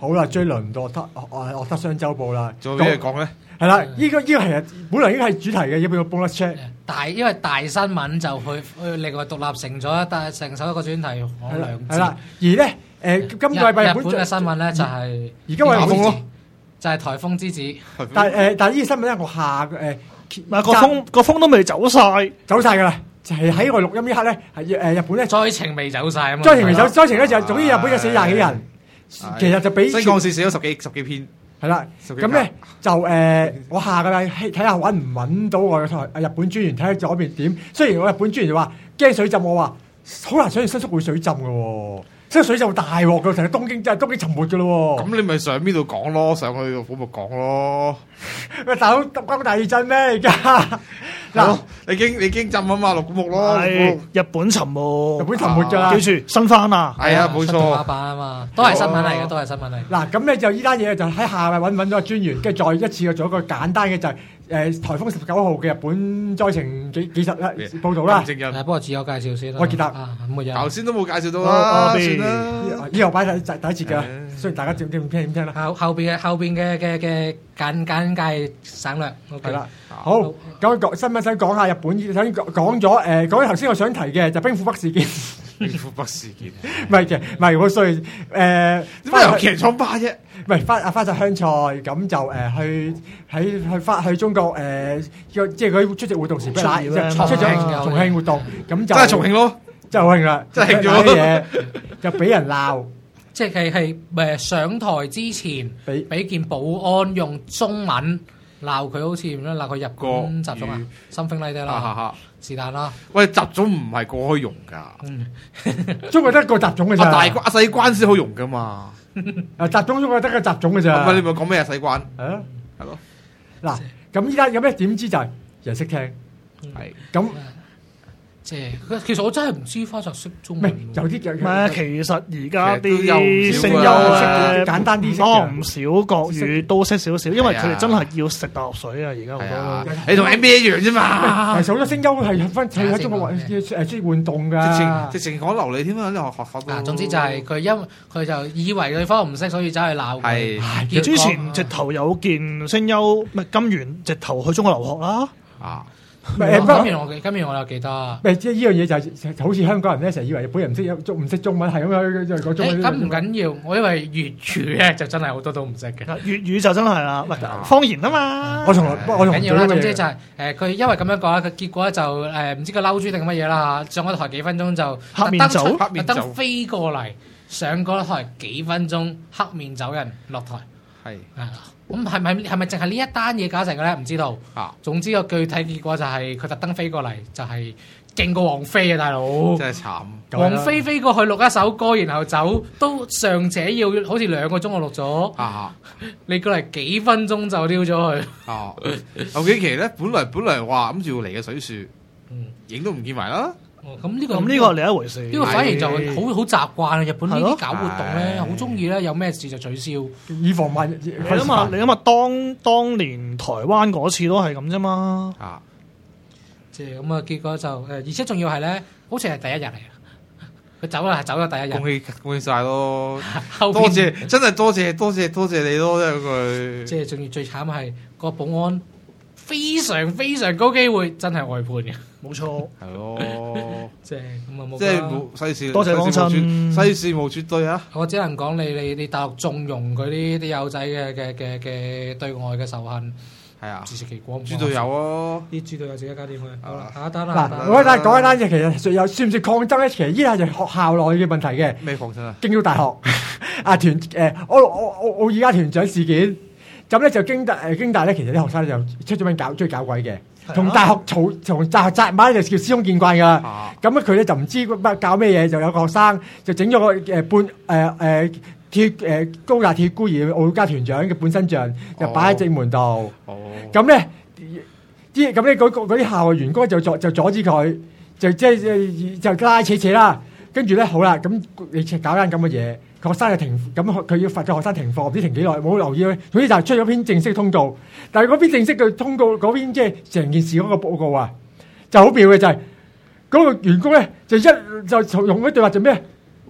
好啦，追輪到我得雙週報啦。 仲有咩講咧？ 係啦，呢個係本來應該係主題嘅，要唔要 bonus check？ 因為大新聞就去另外獨立成咗成首一個專題講兩節。 係啦，而咧今個禮拜日本嘅新聞咧就係而家我係風咯， 就係颱風之子。 但係呢個新聞咧，我下個風都未走晒㗎啦。就係喺我錄音呢刻咧，係日本咧災情未走晒啊嘛。 災情咧就總之日本有死廿幾人，其實就比新幹線寫咗十幾篇。 係啦，咁咧就我下個禮睇下揾唔揾到我嘅日本專員，睇下左邊點。雖然我日本專員就話驚水浸，我話好難想象新宿會水浸嘅喎，新宿水浸大鑊嘅，成日東京沉沒嘅咯喎。 咁你咪上邊度講咯，上去個府度講咯。 喂，大佬關大震咩而家？ 嗱，你驚浸啊嘛，六股木咯。 係日本沉沒㗎啦，記住新番啊。 係啊，冇錯。 畫版啊嘛，都係新聞嚟嘅，都係新聞嚟。 嗱，咁咧就呢單嘢就喺下個揾到個專員，跟住再一次做一個簡單嘅就係颱風19號嘅日本災情幾實啦報導啦。 不過自我介紹先啦。 我記得頭先都冇介紹到啦，算啦。 以後擺第一節㗎，雖然大家點聽啦。 後邊嘅簡介省略。 係啦，好咁新聞想講下日本，想講咗講頭先我想提嘅就兵庫北事件。 兵庫北事件唔係好衰點解由劇場巴啫？ 唔係花澤香菜咁就去中國即係佢出席活動時，出咗重慶活動，咁就真係重慶咯， 真係好慶啦， 真係慶咗嘢，就俾人鬧。 即係上台之前俾件保安用中文鬧佢，好似咁樣鬧佢日本習俗啊，something like that啦，是但啦。 喂，習種唔係個可以用㗎， 中國得一個習種嘅咋， 細關先好用㗎嘛。 習種中國得個習種嘅咋。 咁你咪講咩啊？細關係咯。嗱，咁依家有咩點知就係人識聽， 係咁。 即係其實我真係唔知花澤識中文。 有啲嘅。 唔係，其實而家啲聲優咧簡單啲， 多唔少國語都識少少，因為佢哋真係要食大學水啊！而家好多你同 NBA 一樣啫嘛。 其實好多聲優係分喺中國識換動㗎， 直情講流利添啊！啲學到。 總之就係佢佢就以為對方唔識，所以走去鬧佢。 係之前直頭有件聲優金元直頭去中國留學啦。 今年我又記得。 即係呢樣嘢就好似香港人咧，成日以為日本人唔識中文，係咁樣就講中文。 咁唔緊要，我以為粵語咧就真係好多都唔識嘅。 粵語就真係啦，方言啊嘛。 我同緊要啦，總之就係佢因為咁樣講，佢結果就唔知佢嬲豬定乜嘢啦嚇，上咗台幾分鐘就特登飛過嚟上嗰台幾分鐘，黑面走人落台。 係咁係咪淨係呢一單嘢搞成嘅咧？唔知道。總之個具體結果就係佢特登飛過嚟，就係勁過王菲啊，大佬！ 真係慘。 王菲飛過去錄一首歌，然後走，都尚且要好似2個鐘我錄咗。你過嚟幾分鐘就丟咗佢。 有幾期咧，本來話諗住要嚟嘅水樹，影都唔見埋啦。 咁呢個係另一回事。 呢個反而就好習慣啊！日本呢啲搞活動咧，好中意咧，有咩事就取消， 以防萬一。 係啊嘛，你諗下當年台灣嗰次都係咁啫嘛。 即係咁啊，結果就而且仲要係咧，好似係第一日嚟嘅。佢走啦，係走咗第一日。 恭喜晒咯！多謝，真係多謝你咯！真係佢。 即係仲要最慘係個保安非常非常高機會真係外判嘅。 冇錯， 係咯， 即係咁啊冇， 即係冇世事， 多謝幫襯， 世事無絕對啊！ 我只能講你大陸縱容佢啲友仔嘅對外嘅仇恨， 係啊， 自食其果。 豬隊友啊， 啲豬隊友自己搞掂佢。好啦，下一單啦。 嗱，我講一單嘢，其實算唔算抗爭咧？其實依家係學校內嘅問題嘅。 咩抗爭啊？ 京都大學我而家團長事件，咁咧就京大咧，其實啲學生咧就出咗名中意搞鬼嘅。同大學紮埋就叫司空見慣噶啦，咁佢咧就唔知乜教咩嘢，就有個學生就整咗個高大鐵孤兒奧家團長嘅本身像，就擺喺正門度。咁咧嗰啲校外員工就阻止佢，就拉扯啦。跟住咧好啦，咁你搞間咁嘅嘢。學生就停，咁佢要罰個學生停課，唔知停幾耐，冇留意咧。總之就係出咗篇正式通告，但係嗰篇正式嘅通告嗰邊即係成件事嗰個報告啊，就好妙嘅就係嗰個員工咧就用一句話就咩？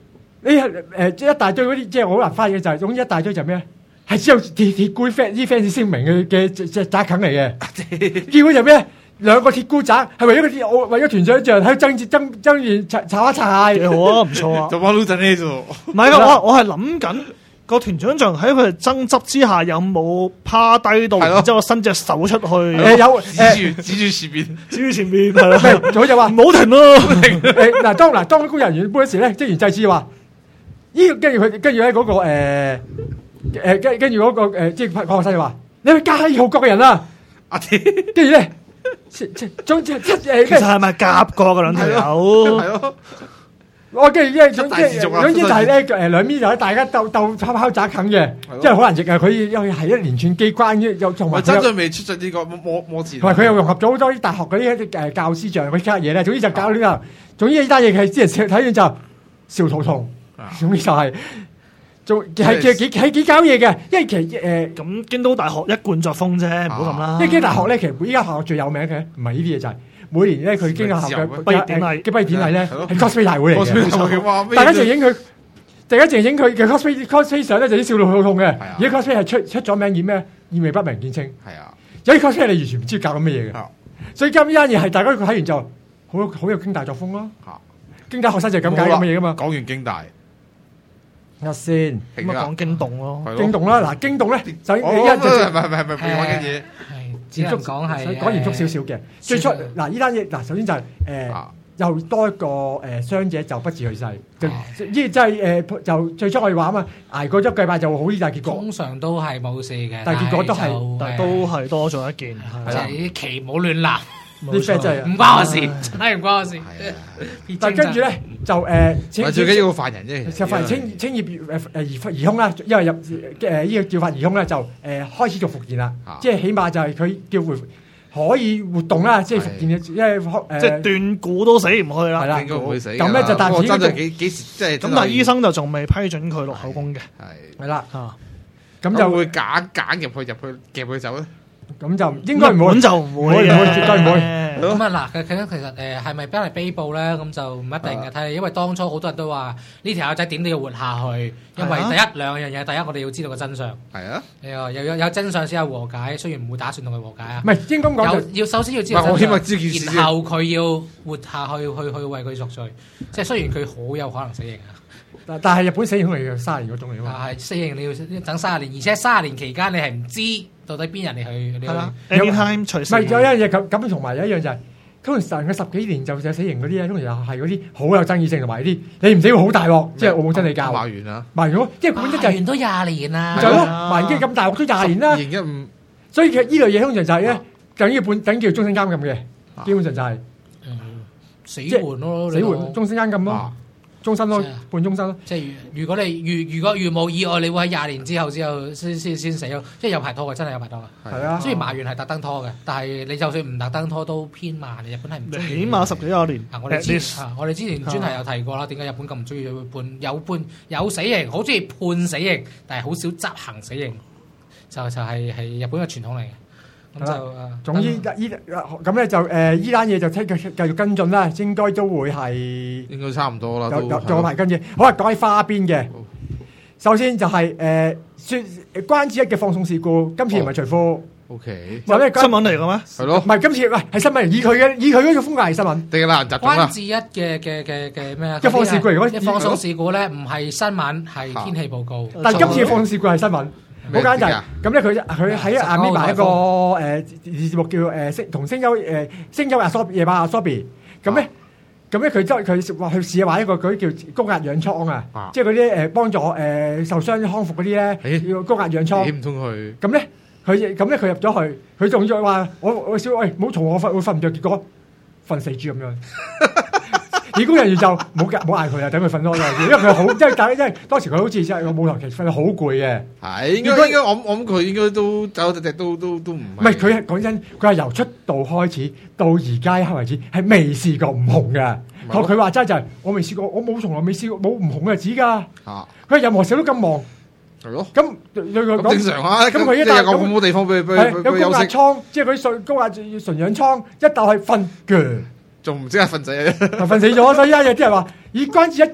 即係一大堆嗰啲，即係好難翻嘅就係總之一大堆就咩咧？係只有鐵菇 fans 聲明嘅宅啃嚟嘅，結果就咩？兩個鐵菇宅係為咗團長像喺爭完炒一柴， 幾好啊，唔錯啊。 就玩老陣呢啫， 唔係啊，我係諗緊個團長像喺佢哋爭執之下有冇趴低到，然之後伸隻手出去， 有指住前邊係啦， 佢就話唔好停咯。 當工人員搬嗰時咧，職員制止話，跟住咧嗰個跟住嗰個即係學生就話，你去加二號角嘅人啦，跟住咧。其實係咪夾過嘅兩條友？ 我跟住總之就係咧兩邊就喺大家鬥拋渣啃嘅，即係好難食啊！佢又係一連串機關，又同埋真係未出咗呢個魔字， 同埋佢又融合咗好多啲大學嗰啲教師像嗰啲嘢咧。總之就搞呢個，總之呢單嘢係啲人睇完就笑肚痛，總之就係。係幾搞嘢嘅，因為其實咁京都大學一貫作風啫，唔好咁啦。 因為京都大學咧，其實依家學校最有名嘅唔係呢啲嘢，就係每年咧佢京都大學嘅畢業典禮咧係 cosplay 大會嚟嘅。大家淨係影佢嘅 cosplay 相咧，就啲笑到肚痛嘅。而家 cosplay 係出咗名，以咩意味不明見稱。係啊，有啲 cosplay 你完全唔知搞緊乜嘢嘅。所以今呢單嘢係大家睇完就好有京大作風咯。京大學生就係咁解咁嘅嘢噶嘛。 講完京大。 先咁啊，講驚動咯， 驚動啦！嗱，驚動咧就唔係變玩嘅嘢， 只能講係講嚴肅少少嘅。最初嗱，呢單嘢嗱，首先就係又多一個傷者就不治去世，即係就最初我哋話啊嘛，捱過咗一個禮拜就會好啲，但係結果通常都係冇事嘅， 但係結果都係多咗一件， 即係啲旗冇亂立。 啲 friend 真係唔關我事，真係唔關我事。 但跟住咧就最緊要個犯人啫， 就犯人清業疑兇啦，因為入呢個叫法疑兇咧就開始做復健啦，即係起碼就係佢叫可以活動啦，即係復健嘅，因為即係斷估都死唔去啦， 應該唔會死。 咁咧就但係真係幾時即係咁，但係醫生就仲未批准佢落口供嘅， 係啦， 咁就會夾入去夾佢走咧。 咁就應該唔會， 就唔會， 絕對唔會。 咁啊嗱，其實係咪俾人被捕咧？咁就唔一定嘅，睇因為當初好多人都話呢條友仔點都要活下去，因為第一兩樣嘢，第一我哋要知道個真相。係啊，有真相先有和解，雖然唔會打算同佢和解啊。 唔係應該講要首先要知道真相， 我希望知件事， 然後佢要活下去，去為佢贖罪。即係雖然佢好有可能死刑啊， 但係日本死刑係要30年嗰種嚟㗎嘛。 係死刑你要等30年，而且30年期間你係唔知到底邊人嚟去。係啦 ，anytime 隨時。 唔係有一樣嘢咁，同埋有一樣就係。通常佢10幾年就死刑嗰啲咧，通常又係嗰啲好有爭議性同埋啲，你唔死會好大鑊，即係澳門真理教。 麻完啦， 麻完咯，即係本身就完都20年啦， 就係咯，麻完咁大鑊都20年啦。 2015，所以其實呢類嘢通常就係咧，等叫終身監禁嘅，基本上就係死緩咯， 死緩終身監禁咯。終身咯，半終身咯。 即係如果冇意外，你會喺20年之後先死咯。即係有排拖嘅，真係有排拖嘅。係啊，雖然麻原係特登拖嘅，但係你就算唔特登拖都偏慢。日本係唔中意。 起碼10幾20年。 我哋之前專題有提過啦，點解日本咁唔中意判有死刑，好中意判死刑，但係好少執行死刑，就係日本嘅傳統嚟嘅。咁就總之咁咧就依單嘢就繼續跟進啦，應該都會係應該差唔多啦， 有排跟住。好啊，講起花邊嘅，首先就係關之一嘅放送事故，今次唔係除褲。 OK， 有咩新聞嚟嘅咩？ 係咯， 唔係今次喂係新聞，以佢嗰種風格係新聞。 定係難集中關之一嘅咩啊？ 一放事故，如果放送事故咧，唔係新聞，係天氣報告。 但係今次嘅放送事故係新聞。好簡單，咁咧佢喺下面埋一個節目叫同聲優夜晚阿 Sobi， 咁咧佢話去試下玩一個嗰啲叫高壓氧艙啊，即係嗰啲幫助受傷康復嗰啲咧，要高壓氧艙。 唔通佢？ 咁咧佢入咗去，佢仲要話我小喂唔好嘈我瞓會瞓唔着，結果瞓死豬咁樣。義工人員就冇嗌佢啦，等佢瞓多咗，因為佢好，因為當時佢好似真係個舞台劇瞓得好攰嘅。 係應該我諗佢應該都走隻隻都唔係。 唔係佢係講真，佢係由出道開始到而家一刻為止係未試過唔紅嘅。佢話齋就係我未試過，我從來未試過冇唔紅嘅日子㗎。佢任何時都咁忙。係咯。咁正常啊。咁佢一笪有冇地方俾佢有高壓艙，即係嗰啲高壓純氧艙，一笪係瞓腳。 仲唔知係瞓死啊！ 瞓死咗，所以有啲人話以關之一嘅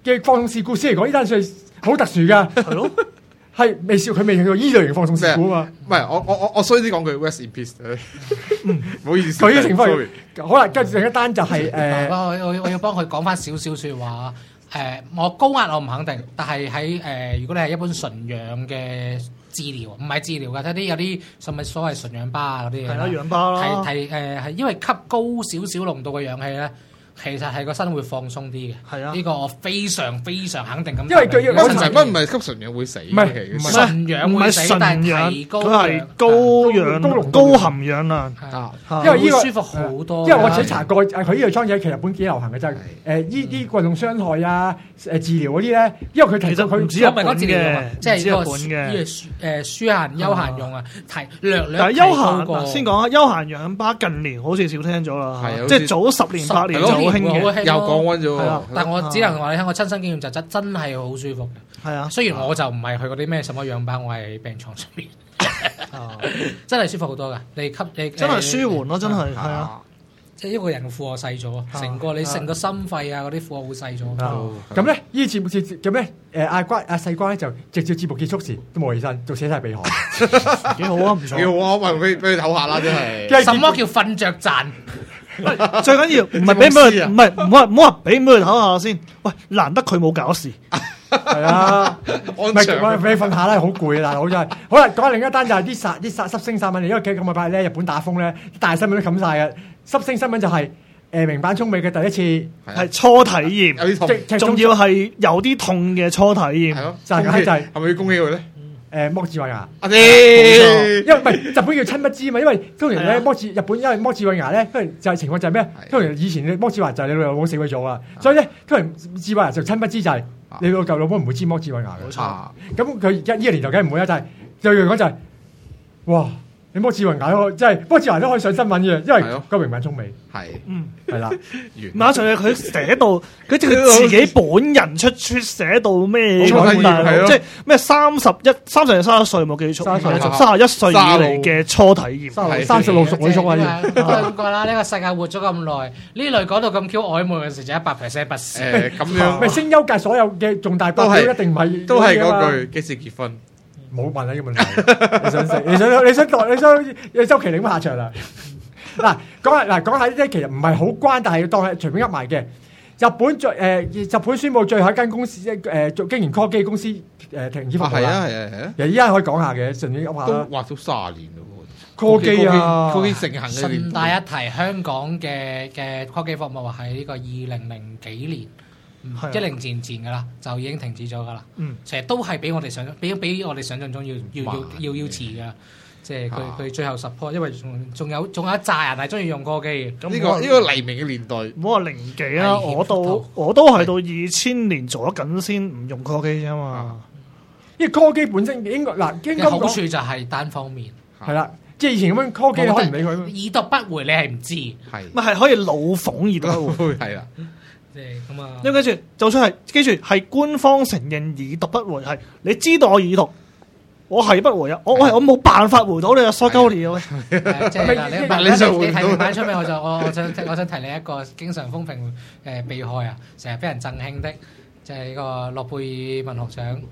嘅放送事故先嚟講，呢單嘢好特殊㗎。係咯。係未試過，佢未去過依類型放送事故啊嘛。 唔係我衰啲講句 rest in peace。唔好意思。 佢呢個情況好啦，跟住另一單就係我要幫佢講翻少少説話。我高壓我唔肯定，但係喺如果你係一般純氧嘅治療，唔係治療㗎，睇啲有啲所謂純氧吧嗰啲嘢。係啦， 氧吧啦。 係因為吸高少少濃度嘅氧氣咧。其實係個身會放鬆啲嘅，係啊！呢個我非常非常肯定咁。 因為佢乜唔係吸純氧會死， 唔係純氧會死，但係提高佢係高含氧量。 因為呢個舒服好多。 因為我自己查過，佢呢個裝置其實日本幾流行嘅，就係呢運動傷害啊、治療嗰啲咧。因為佢其實佢唔止日本嘅， 即係呢個舒閒休閒用啊，略。 但係休閒先講下休閒氧吧近年好似少聽咗啦，即係早10年8年。又降溫咗， 但係我只能話你聽，我親身經驗就真係好舒服嘅。係啊，雖然我就唔係去嗰啲咩什麼氧吧，我係病床上面，真係舒服好多㗎。你真係舒緩咯，真係係啊。 即係一個人嘅負荷細咗，成個心肺啊嗰啲負荷會細咗。 咁咧呢節目咁咧阿細關咧就直接節目結束時都冇起身，就寫晒鼻鼾， 幾好啊，唔錯。 幾好啊，咪俾佢唞下啦，真係。 什麼叫瞓着賺？ 最緊要唔係俾佢，唔係唔好話俾佢唞下先。喂，難得佢冇搞事， 係啊，唔係俾你瞓下啦，好攰啊，大佬真係。好啦，講另一單就係啲濕星新聞嚟，因為今個禮拜咧日本打風咧，大新聞都冚晒嘅。濕星新聞就係明板聰美嘅第一次係初體驗，仲要係有啲痛嘅初體驗， 就係係咪要恭喜佢咧？ 剝智慧牙， 因為唔係日本叫親不知嘛，因為當年咧日本因為剝智慧牙咧，因為就係情況就係咩？當年以前嘅剝智慧牙就係你老母死鬼咗啊，所以咧當年智慧牙就親不知就係你老豆老母唔會知剝智慧牙嘅。咁佢而家呢個年代梗係唔會啦，就係講就係哇！你剝智慧牙即係剝智慧牙都可以上新聞嘅，因為個明板聰美係啦。 馬上佢寫到佢自己本人出寫到咩？即係咩31歲冇記錯，31歲以嚟嘅初體驗 ，36熟女熟啊！ 咁講啦，呢個世界活咗咁耐，呢類講到咁 Q 曖昧嘅時就100%不是。 咁樣咪聲優界所有嘅重大發表一定唔係都係嗰句幾時結婚？ 冇問呢個問題，你想周麒麟下場啦？嗱，講下呢，其實唔係好關，但係要當係隨便噏埋嘅。日本宣布最後一間公司做經營科技公司停止服務啦。係啊。其實依家可以講下嘅，順便噏下。 都畫咗30年咯。 科技啊， 科技盛行嘅年代。 順帶一提，香港嘅科技服務喺呢個2000幾年。10前噶啦，就已經停止咗噶啦。其實都係比我哋想象中要遲噶。即係佢最後support，因為仲有一紮人係中意用科技嘅。 呢個黎明嘅年代， 唔好話零幾啦，我都係到2000年做咗緊先唔用科技啫嘛。因為科技本身應該好處就係單方面係啦，即係以前咁樣科技你可以唔理佢， 已讀不回你係唔知係可以老諷已讀不回係啦。 咁啊， 因為記住係官方承認已讀不回，係你知道我已讀，我係不回啊！我冇辦法回到你啊！疏鳩你啊！ 即係你提明版出名，我想提你一個經常風評被害啊，成日俾人贈慶的，就係呢個諾貝爾文學獎。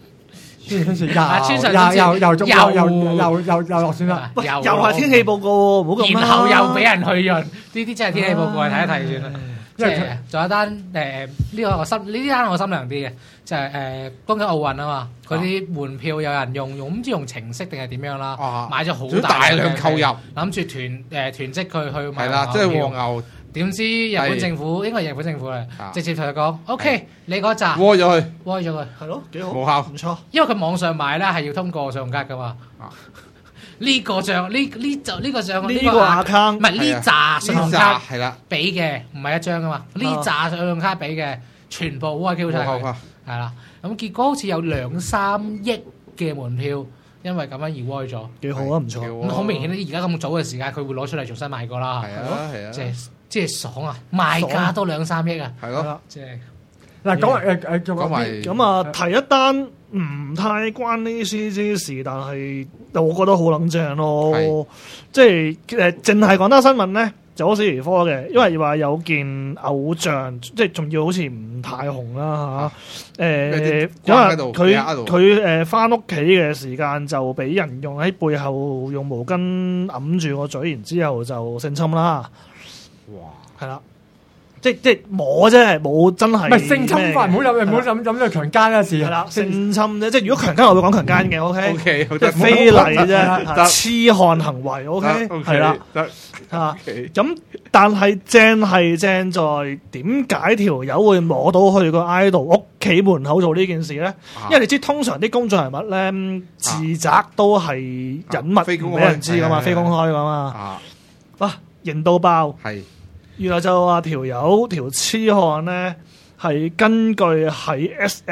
又落選啦！ 又係天氣報告，唔好咁啦。 然後又俾人去潤，呢啲真係天氣報告，睇一睇算啦。即係仲有一單呢單我心涼啲嘅，就係東京奧運啊嘛，嗰啲門票有人用唔知用程式定係點樣啦，買咗好大量購入， 諗住團積佢去買。 係啦，即係黃牛。 點知日本政府應該係日本政府嚟，直接同佢講：OK，你嗰扎窩咗佢， 係咯，幾好， 無效， 唔錯。 因為佢網上買咧係要通過信用卡噶嘛。呢個帳呢個 account 唔係呢紮信用卡係啦， 俾嘅唔係一張噶嘛，呢紮信用卡俾嘅全部都係 Q 曬佢，係啦。咁結果好似有2-3億嘅門票，因為咁樣而歪咗。 幾好啊，唔錯。 咁好明顯咧，而家咁早嘅時間，佢會攞出嚟重新賣過啦。 係啊， 即係爽啊！賣價都2-3億啊。 係咯， 即係嗱講埋咁啊，提一單唔太關呢啲事，但係我覺得好撚正咯。即係淨係講單新聞咧， 走史兒科嘅，因為話有件偶像，即係仲要好似唔太紅啦嚇。因為佢翻屋企嘅時間就俾人用喺背後用毛巾揞住個嘴，然之後就性侵啦。哇！係啦。即係摸啫，冇真係。唔係性侵犯，唔好諗到強姦嘅事。 係啦，性侵啫。即係如果強姦，我會講強姦嘅。O K， 即係非禮啫，痴漢行為。O K， 係啦。咁但係正在點解條友會摸到去個 idol 屋企門口做呢件事咧？因為你知通常啲公眾人物咧自責都係隱密，唔俾人知噶嘛，非公開噶嘛。哇，型到爆！係。原來就話條痴漢咧係根據喺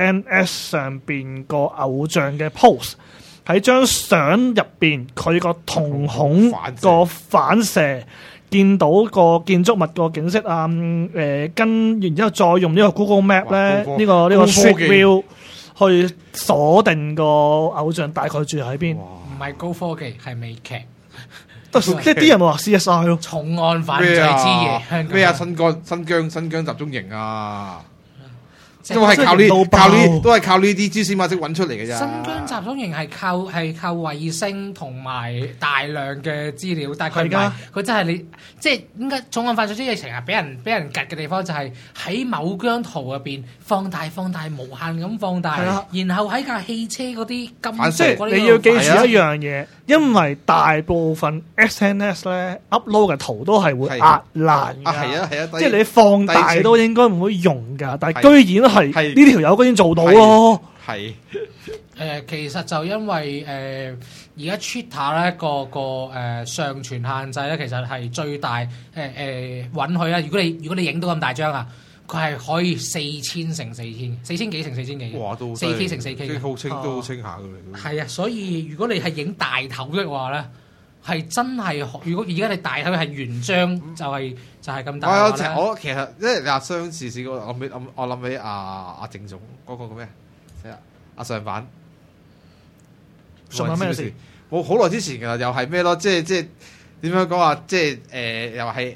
SNS 上邊個偶像嘅 post 喺張相入邊佢個瞳孔個反射，見到個建築物個景色啊，然之後再用呢個 Google Map 咧呢個 Street View 去鎖定個偶像大概住喺邊。 唔係高科技，係美劇。 即係啲人話 CSI 咯， 重案犯罪之夜， 咩啊？新疆集中營啊！都係靠呢啲蛛絲馬跡揾出嚟嘅啫。 新疆集中營係靠衛星同埋大量嘅資料，但係佢唔係，佢真係你即係點解重案犯罪之夜成日俾人趌嘅地方，就係喺某張圖入邊放大無限咁放大，然後喺架汽車嗰啲金即係你要記住一樣嘢，因為大部分 SNS 咧 upload 嘅圖都係會壓爛㗎，係啊，即係你放大都應該唔會用㗎，但係居然係呢條友居然做到咯， 其實就因為而家 Twitter 咧個上傳限制咧，其實係最大允許啦。如果你影到咁大張啊，佢係可以4000乘4000，4000幾乘4000幾，哇，都4K 乘4K， 即係好清都好清下㗎嚟。 係啊，所以如果你係影大頭嘅話咧，係真係，如果而家你大頭係原張就係咁大嘅話咧， 我其實即係你話相似試過，我諗起阿鄭總嗰個咩阿上版， 上版咩事？ 我好耐之前㗎，又係咩咯？即係點樣講話？即係又係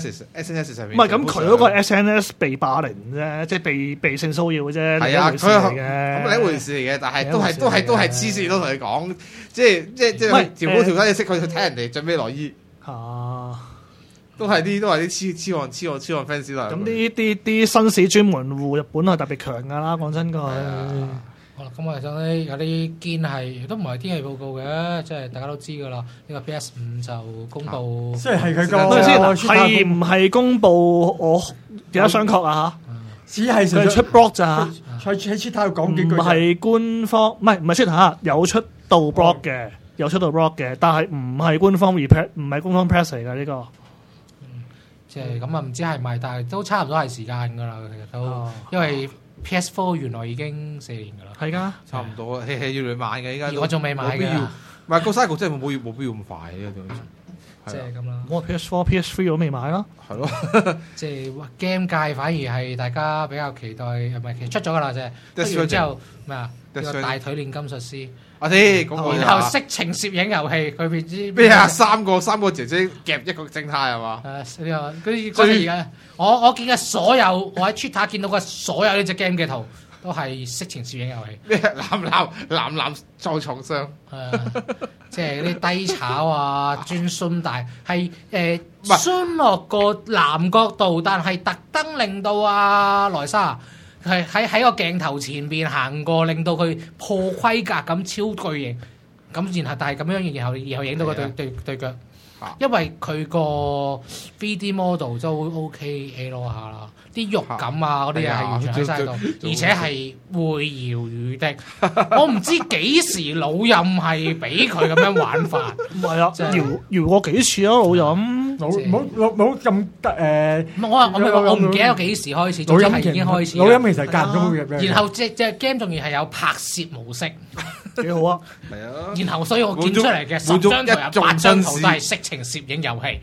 SNS 上面。唔係咁， 佢嗰個 SNS 被霸凌啫，即係被性騷擾啫。係啊， 咁另一回事嚟嘅，但係都係黐線都同你講，即係條褲條底你識佢去睇人哋着咩內衣都係啲痴漢 fans 啦。 咁啲紳士專門戶日本係特別強㗎啦，講真句。 好啦，咁我哋想咧有啲堅係都唔係天氣報告嘅，即係大家都知㗎啦。呢個 PS5就公佈， 即係佢個係唔係公佈？我記得商榷啊嚇， 只係佢出 blog 咋， 喺 Twitter 講幾句。 唔係官方，唔係Twitter有出到 blog 嘅，有出到 blog 嘅，但係唔係官方 repress， 唔係官方 press 嚟㗎呢個。 即係咁啊，唔知係咪，但係都差唔多係時間㗎啦。其實都因為。PS4 原來已經4年㗎啦， 係㗎， 差唔多啦，要你買嘅依家。 我仲未買嘅， 唔係個 cycle 真係冇必要咁快嘅， 即係咁啦。 我 PS4、PS3 我都未買啦， 係咯。 即係 game 界反而係大家比較期待，唔係其實出咗㗎啦，即係出完之後咩啊？呢個大腿煉金術師。然後色情攝影遊戲佢邊知咩啊？三個姐姐夾一個正太係嘛？ 呢個而家我見嘅所有我喺 Twitter 見到嘅所有呢隻 game 嘅圖都係色情攝影遊戲。 咩男在床上？ 即係啲低炒啊，專酸大係酸落個男角度，但係特登令到萊莎。係喺個鏡頭前邊行過，令到佢破規格咁超巨型，咁然後但係咁樣，然後影到佢對腳，因為佢個 3D model 都 OK 咯下啦，啲肉感啊嗰啲嘢係完全喺晒度，而且係會搖魚的。我唔知幾時老任係俾佢咁樣玩法， 唔係啊，搖過幾次啊老任。 冇咁我唔記得幾時開始，總之係已經開始。 老任其實間唔中會入。 然後隻 game 仲要係有拍攝模式， 幾好啊！ 係啊。然後所以我見出嚟嘅10張圖有8張圖都係色情攝影遊戲。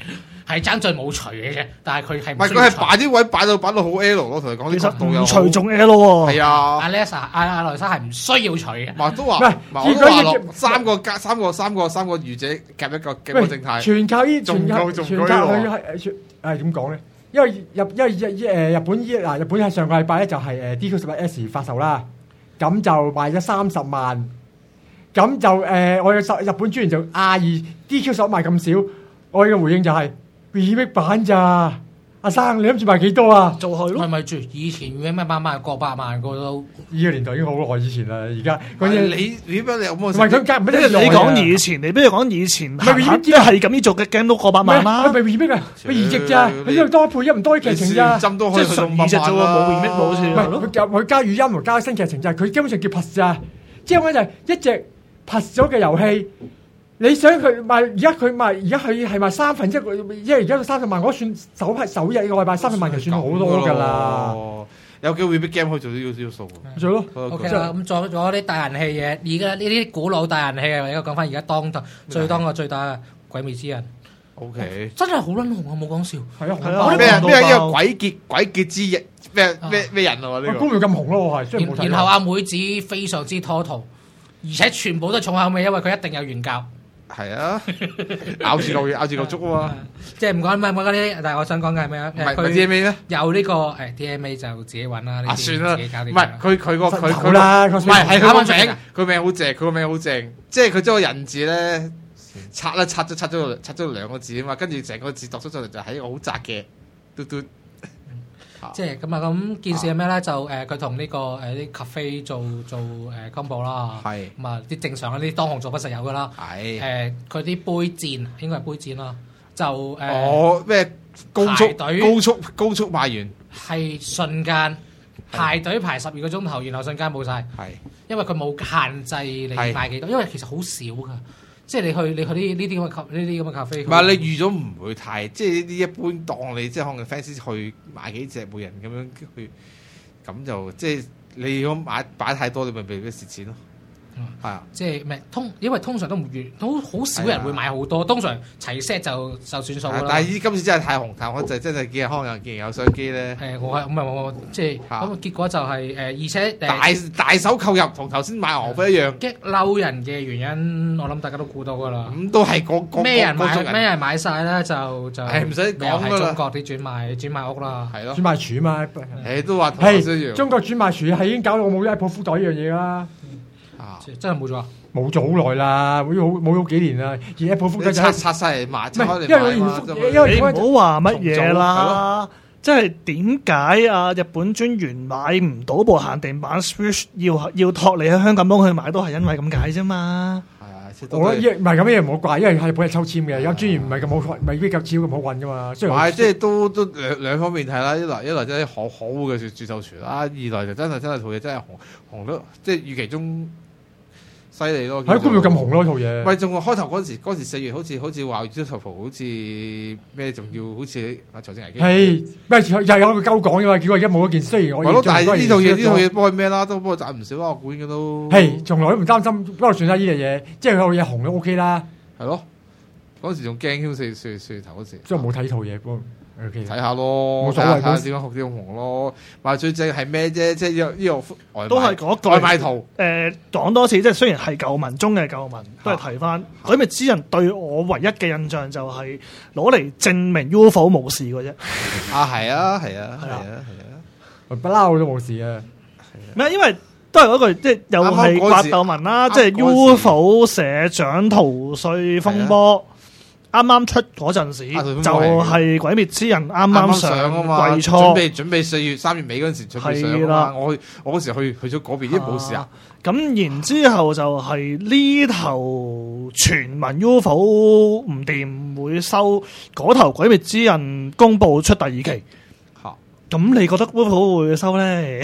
係爭在冇除嘅啫，但係佢係唔係佢係擺啲位擺到好 L 咯，同你講啲角度又除仲 L 喎。 係啊， 阿萊莎係唔需要除嘅。 唔都話，我都話落三個御者夾一個正太， 全靠呢全靠佢係點講咧？因為日本係上個禮拜咧就係DQ11S 發售啦，咁就賣咗30萬，咁就我嘅日本專員就亞議 DQ11賣咁少，我嘅回應就係 remake 版咋。阿生，你諗住賣幾多啊？ 做佢咯， 咪住以前咩賣過百萬個都， 呢個年代已經好耐以前啦。而家你點解你有冇？ 唔係佢唔係你講以前，你不如講以前，係咁樣做嘅 game 都過百萬啦。 佢咪 remake 啊？佢移植咋？佢呢度多配音唔多劇情咋？ 針都可以去到移植啫喎，冇 remake 好似。 唔係佢加語音同加新劇情咋？佢基本上叫 plus 咋。即係講就係一隻 plus 咗嘅遊戲。你想佢賣而家佢係賣1/3，因為而家佢30萬，我算首日個禮拜30萬就算好多㗎啦。 有機會 big game 可以做啲數。 做咯。 OK 啦，咁做咗啲大人氣嘢，而家呢啲古老大人氣嘅，而家講翻而家最大嘅鬼滅之刃。 OK。 真係好撚紅啊！冇講笑。 係啊。 咩呢個鬼傑之翼咩人啊？呢個。 公廟咁紅咯，係。 然後阿妹子非常之拖圖，而且全部都重口味，因為佢一定有原教。 係啊，咬住嚿竹啊嘛！ 即係唔講呢啲，但係我想講嘅係咩啊？ 唔係 DMA 咩？ 有呢個DMA 就自己揾啦。 算啦， 自己搞掂。 唔係佢啦， 唔係係佢個名，佢名好正，佢個名好正。即係佢將個人字咧拆咗2個字啊嘛，跟住成個字讀出咗嚟就係一個好窄嘅嘟嘟。 即係咁啊！咁件事係咩咧？就佢同呢個啲 cafe 做combo 啦。 係咁啊！啲正常嗰啲當紅做不實有噶啦。係佢啲杯戰應該係杯戰啦。就咩高速賣完係瞬間排隊排12個鐘頭，然後瞬間冇晒。係因為佢冇限制你賣幾多，因為其實好少噶。即係你去呢啲咁嘅咖啡， 唔係你預咗唔會太，即係呢啲一般當你即係可能 fans 去買幾隻每人咁樣去，咁就即係你如果擺太多，你咪俾佢蝕錢咯。係啊， 即係咩因為通常都好少人會買好多，通常齊 set 就算數啦。 但係今次真係太紅頭，我就真係見可能見有相機咧。 係我即係咁結果就係而且大手購入同頭先買牛飛一樣， 激嬲人嘅原因，我諗大家都估到㗎啦。 咁都係咩人買晒咧就唔使講㗎啦。 中國啲轉賣屋啦， 係咯， 轉賣廚嘛。 都話中國轉賣廚係已經搞到我冇一鋪福袋呢樣嘢啦。 真係冇咗啊！ 冇咗好耐啦，冇咗幾年啦。而 Apple 福袋就拆晒嚟賣， 因為你唔好話乜嘢啦。即係點解啊？日本專員買唔到部限定版 Switch， 要托你喺香港幫佢買，都係因為咁解啫嘛。係啊， 我唔係咁嘅嘢唔好怪，因為係日本係抽籤嘅。而家專員唔係咁好，唔係比較超咁好運噶嘛。 即係都兩方面睇啦。一來真係可惡嘅絕奏傳啦，二來就真係套嘢真係紅到，即係預期中。犀利咯！ 喺官廟咁紅咯套嘢， 喂，仲開頭嗰時4月好似話《Beautiful》好似咩，仲要好似財政危機。係咩？又有個鳩講嘅嘛，結果而家冇咗件。雖然我但係呢套嘢幫佢咩啦，都幫佢賺唔少啦。我估應該都係，從來都唔擔心。不過算啦，呢樣嘢即係套嘢紅都 OK 啦。係咯， 嗰時仲驚添，4月頭嗰時。 即係冇睇套嘢噃。 睇下咯，冇所謂，睇下點樣學啲咁紅咯。賣最正係咩啫？即係呢個都係嗰句外賣圖。 講多次，即係雖然係舊聞中嘅舊聞，都係提翻。鬼滅之刃對我唯一嘅印象就係攞嚟證明 UFO 冇事嘅啫。 係啊， 不嬲都冇事啊。 咩？因為都係嗰句，即係又係刮豆文啦，即係 UFO 社長逃稅風波。啱啱出嗰陣時，就係《鬼滅之刃》啱啱上啊嘛，季初準備4月3月尾嗰陣時準備上啊嘛。我嗰時去咗嗰邊，已經冇事啊。 咁然之後就係呢頭傳聞 UFO 唔掂會收，嗰頭《鬼滅之刃》公佈出第2期。咁你覺得 UFO 會收咧？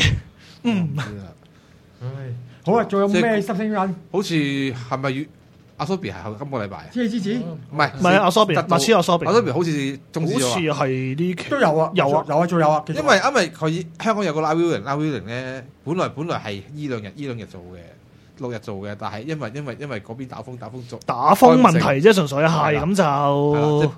好啊！仲有咩新鮮人？ 好似係咪阿 Sobi 係今個禮拜？ 知之唔係阿 Sobi，麥斯阿 Sobi， 阿 Sobi 好似中止咗， 好似係呢期都有啊，仲有啊。 因為佢香港有個 Live Viewing 咧，本來係呢兩日做嘅，6日做嘅，但係因為嗰邊打風做打風問題啫，純粹係咁就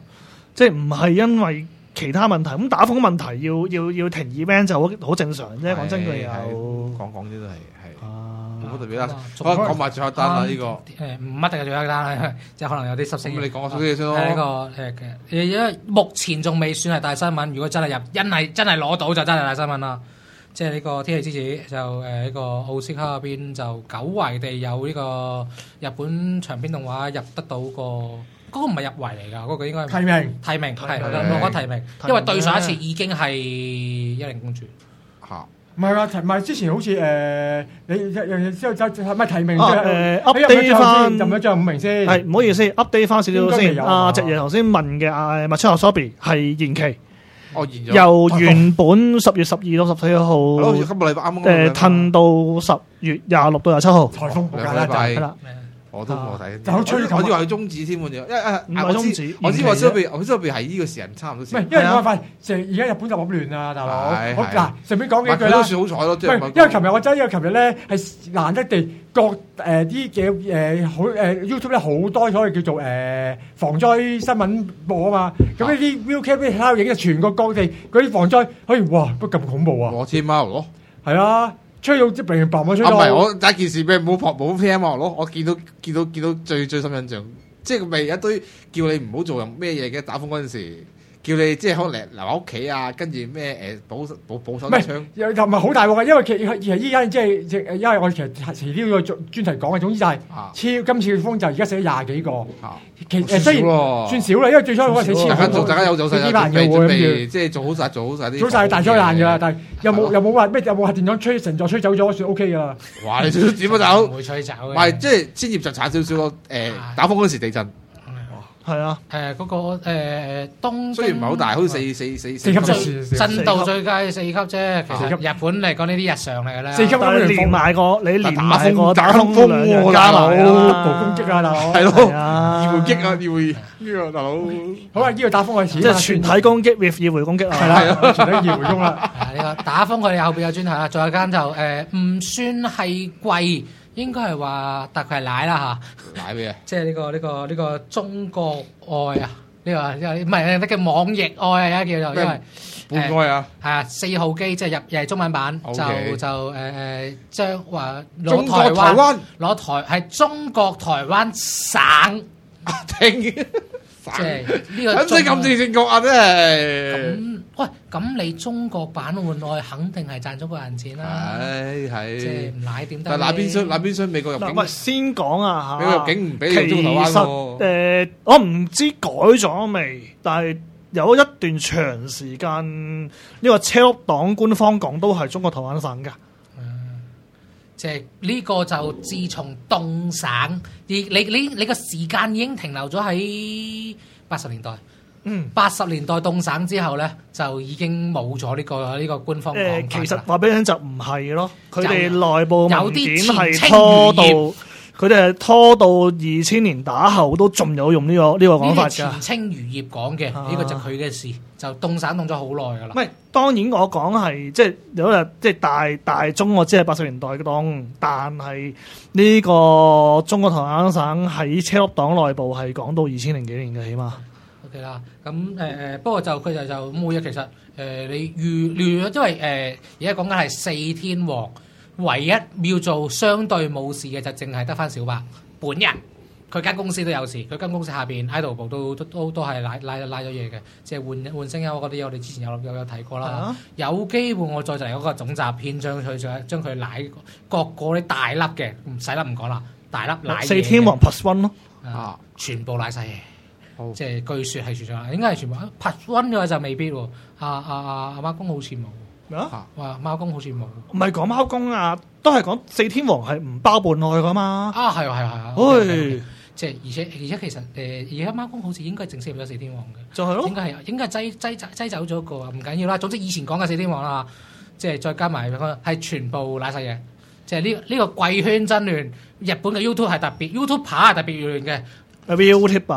即係唔係因為其他問題。咁打風問題要停 event 就好正常啫。講真句又講啫都係。冇特別啦，講埋最後一單啦呢個。 唔一定係最後一單啦，即係可能有啲濕星。 咁你講少啲嘢先咯。 呢個因為目前仲未算係大新聞，如果真係真係攞到就真係大新聞啦。即係呢個天氣之子就呢個奧斯卡嗰邊就久違地有呢個日本長篇動畫入得到嗰個唔係入圍嚟㗎，嗰個應該係提名係攞提名，因為對上一次已經係一零公主嚇。 唔係唔係之前好似你之後就係咪提名 update 翻入咗最後5名先？ 係唔好意思 update 翻少少先。阿直爺頭先問嘅麥秋學 Sobi 係延期，由原本10月12到14號， 今個禮拜啱褪到10月26到27號。 颱風係啦。 我都冇睇， 我以為佢中止添喎， 唔係中止。 我知Sobi係呢個時間差唔多時。 唔係，因為冇辦法，而家日本就咁亂啊，大佬。好嗱，順便講幾句啦。 都算好彩咯，即係因為琴日我真係因為琴日咧係難得地各啲嘅好YouTube 咧好多所謂叫做防災新聞播啊嘛。咁呢啲 ViewCam 啲睇影就全國各地嗰啲防災，哇都咁恐怖啊！ 我天貓咯， 係啊。吹到即係砰砰吹到。 唔係我第一件事俾冇 PM 咯，我見到最深印象，即係咪一堆叫你唔好做咩嘢嘅打風嗰陣時，叫你即係可能留喺屋企啊，跟住咩保守啲槍。又唔係好大鑊嘅，因為其實依家即係因為我其實遲啲要專題講嘅，總之就係今次嘅風就而家寫20幾個。其實雖然算少啦，因為最初嗰陣寫大家有走勢，準備即係做好晒啲。做晒大災難㗎啦，但係有冇話咩？有冇核電廠吹成座吹走咗算 OK 㗎啦？哇！你點啊走？唔會吹走嘅。唔係即係先業就慘少少咯。打風嗰時地震。 係啊， 嗰個東雖然唔係好大，好似4 級震度最佳4級啫。其實日本嚟講呢啲日常嚟嘅啦。4級你連埋個打風喎，大佬攻擊啊，大佬係咯，二回擊啊，二回呢個大佬。好啊，呢個打風嘅始即係全體攻擊 with 二回攻擊啊， 係啦，全體二回攻啦。 呢個打風佢哋後邊有專題啦，仲有間就唔算係貴。應該係話，但佢係奶啦嚇。 奶咩啊？ 即係呢個中國愛啊！呢個唔係呢個網易愛啊，叫做因為半愛啊。係啊，4號機即係又係中文版，就將話攞台灣攞係中國台灣省聽。 即係呢個， 咁即係咁正正確啊！真係。 喂，咁你中國版換愛肯定係賺咗個人錢啦。係。即係唔奶點得？但係那邊廂美國入境。 嗱，先講啊嚇。 美國入境唔俾你中台灣喎。 我唔知改咗未，但係有一段長時間呢個車碌黨官方講都係中國台灣省㗎。 即係呢個就自從凍省，你個時間已經停留咗喺80年代。80年代凍省之後咧，就已經冇咗呢個官方講法。 其實話俾你聽就唔係咯，佢哋內部文件係拖到，佢哋係拖到2000年打後都仲有用呢個講法㗎。 前清漁業講嘅呢個就佢嘅事，就凍省凍咗好耐㗎啦。 唔係，當然我講係即係有日即係大中我知係80年代嘅凍，但係呢個中國台灣省喺車碌黨內部係講到2000幾年嘅起碼。 OK 啦，咁不過就佢就冇嘢，其實你預因為而家講緊係4天王，唯一要做相對冇事嘅就淨係得翻小白本人，佢間公司都有事，佢間公司下邊 idol 部都係拉咗嘢嘅，即係換聲優嗰啲，我哋之前有提過啦。有機會我再嚟嗰個總集篇，將佢奶各個啲大粒嘅，唔使啦唔講啦，大粒奶 4天王 plus one 咯， 全部奶晒嘢。即係據說係傳上，應該係全部拍溫嘅話就未必喎。阿貓公好似冇咩啊？話貓公好似冇， 唔係講貓公啊，都係講4天王係唔包伴愛噶嘛。 係啊。即係而且其實而家貓公好似應該正式入咗4天王嘅， 就係咯。 應該係擠走咗個，唔緊要啦。總之以前講嘅4天王啦，即係再加埋係全部瀨晒嘢。即係呢個貴圈真亂，日本嘅 YouTube 係特別 ，YouTuber 係特別亂嘅。 YouTuber，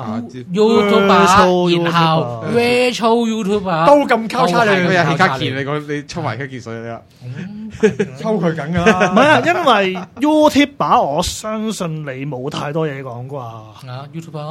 然後 Virtual YouTuber 都咁交叉嘅， 佢有氣卡鉗，你抽埋卡鉗水你啊， 抽佢緊㗎啦。 唔係啊，因為 YouTuber 我相信你冇太多嘢講啩。 YouTuber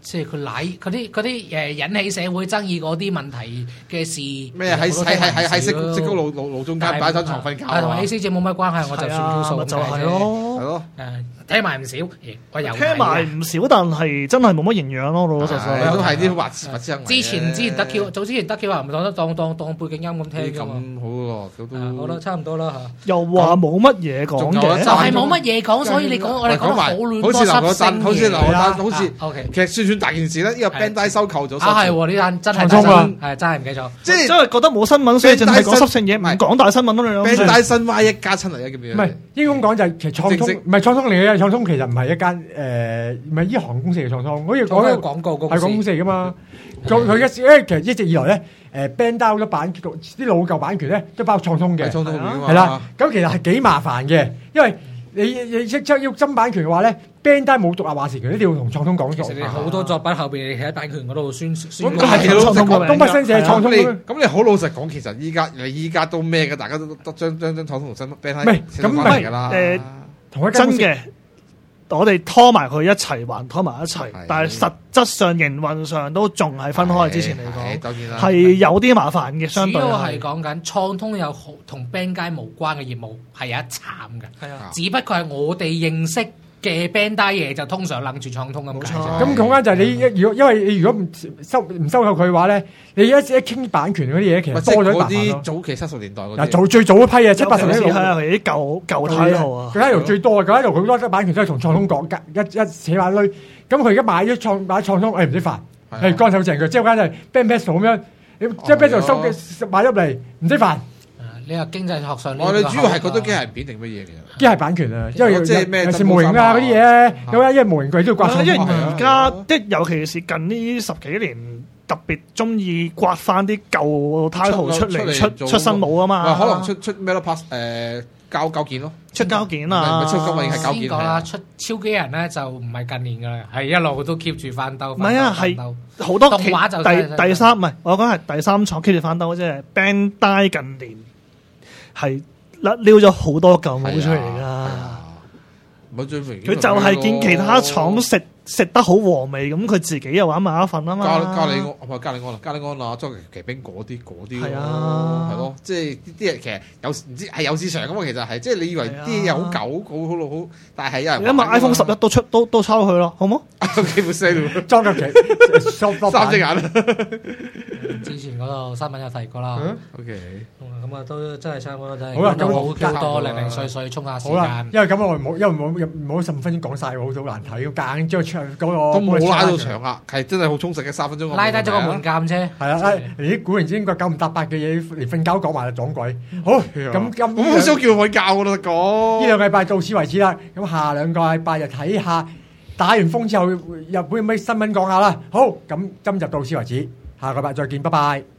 即係佢舐嗰啲引起社會爭議嗰啲問題嘅事咩？喺矽谷路中間擺張床瞓覺， 同埋 A.C. 姐冇乜關係，我就算數數就係咯， 係咯。 聽埋唔少，我又聽埋唔少，但係真係冇乜營養咯，老老實實。 都係啲滑之之前德 Q，早之前德 Q 話唔當背景音咁聽㗎嘛。 咁好喎， 好啦，差唔多啦嚇。 又話冇乜嘢講嘅， 就係冇乜嘢講，所以你講我哋講埋好似留嗰單，好似 ，OK， 其實算唔算大件事咧？呢個 Bandai 收購咗， 係喎，呢單真係真係唔記得咗， 即係真係覺得冇新聞，所以淨係講濕性嘢，唔講大新聞咯。你諗 Bandai 新 Y 一家親嚟嘅叫咩？ 唔係應該講就係其實創通，唔係創通嚟嘅，創通其實唔係一間唔係呢行公司嘅創通，好似講緊廣告公司係廣告公司嚟噶嘛。佢其實一直以來咧，Bandai 好多版啲老舊版權咧都包括創通嘅，係啦。咁其實係幾麻煩嘅，因為你即要真版權嘅話咧，Bandai冇獨立話事權，一定要同創通講咗。 其實你好多作品後邊你喺版權嗰度宣。 咁係老實講， 東北新社創通。 咁你好老實講，其實依家都咩嘅，大家都將創通同新 Bandai 唔係咁唔係㗎啦。 同一真嘅。我哋拖埋佢一齊還拖埋一齊，但係實質上營運上都仲係分開。之前嚟講係有啲麻煩嘅，相對主要係講緊創通有同 Bandai 無關嘅業務係有一慘嘅，係啊，只不過係我哋認識嘅 Bandai 嘢就通常諗住創通咁解啫。 咁講緊就係你因為你如果唔收購佢嘅話咧，你一傾版權嗰啲嘢其實多咗一大啲早期70年代嗰啲。 嗱，最早一批啊，70、80年代係啲舊態號啊， 佢喺度最多嘅，佢喺度好多版權都係同創通講一扯埋堆。咁佢而家買創通，唔使煩，係乾手淨腳，即係間就係 Bandai 咁樣，你即係 Bandai 收嘅買入嚟唔使煩。 呢個經濟學上， 我哋主要係覺得機械人片定乜嘢嘅？ 機械版權啊，因為即係咩？ 有時模型啊嗰啲嘢，因為模型貴都要掛。 因為而家尤其是近呢10幾年，特別中意刮翻啲舊 title 出嚟出新模啊嘛。 可能出咩咯 pass 膠件咯， 出膠件啊！ 唔係出膠件係膠件。 先講啦，出超機人咧就唔係近年噶啦，係一路都 keep 住翻兜。 唔係啊，係好多動畫就第三，唔係我講係第三廠 keep 住翻兜，即係 Bandai 近年。係撩咗好多舊帽出嚟㗎，佢就係見其他廠食得好和味，咁佢自己又玩埋一份啊嘛。 加里安啊，裝騎兵嗰啲係啊，係咯，即係啲人其實唔知係有市場㗎嘛，其實係即係你以為啲嘢好舊好，但係有人因為 iPhone 11都抄佢咯，好冇？ 幾部聲裝入期 3隻眼。 之前嗰度新聞有提過啦。 OK， 咁啊都真係差唔多，真係好啦， 咁好多零碎衝下時間。 因為咁我冇15分鐘講晒，好難睇，夾硬將嗰個都冇拉到長啊，係真係好充實嘅3分鐘。 拉低咗個門檻啫。 係啊，連啲古靈精怪9唔搭8嘅嘢，連瞓覺講埋就撞鬼。好，咁好少叫佢瞓覺㗎啦，講。 呢2個禮拜到此為止啦。咁下2個禮拜就睇下打完風之後日本有咩新聞講下啦。好，咁今集到此為止，下個禮拜再見，拜拜。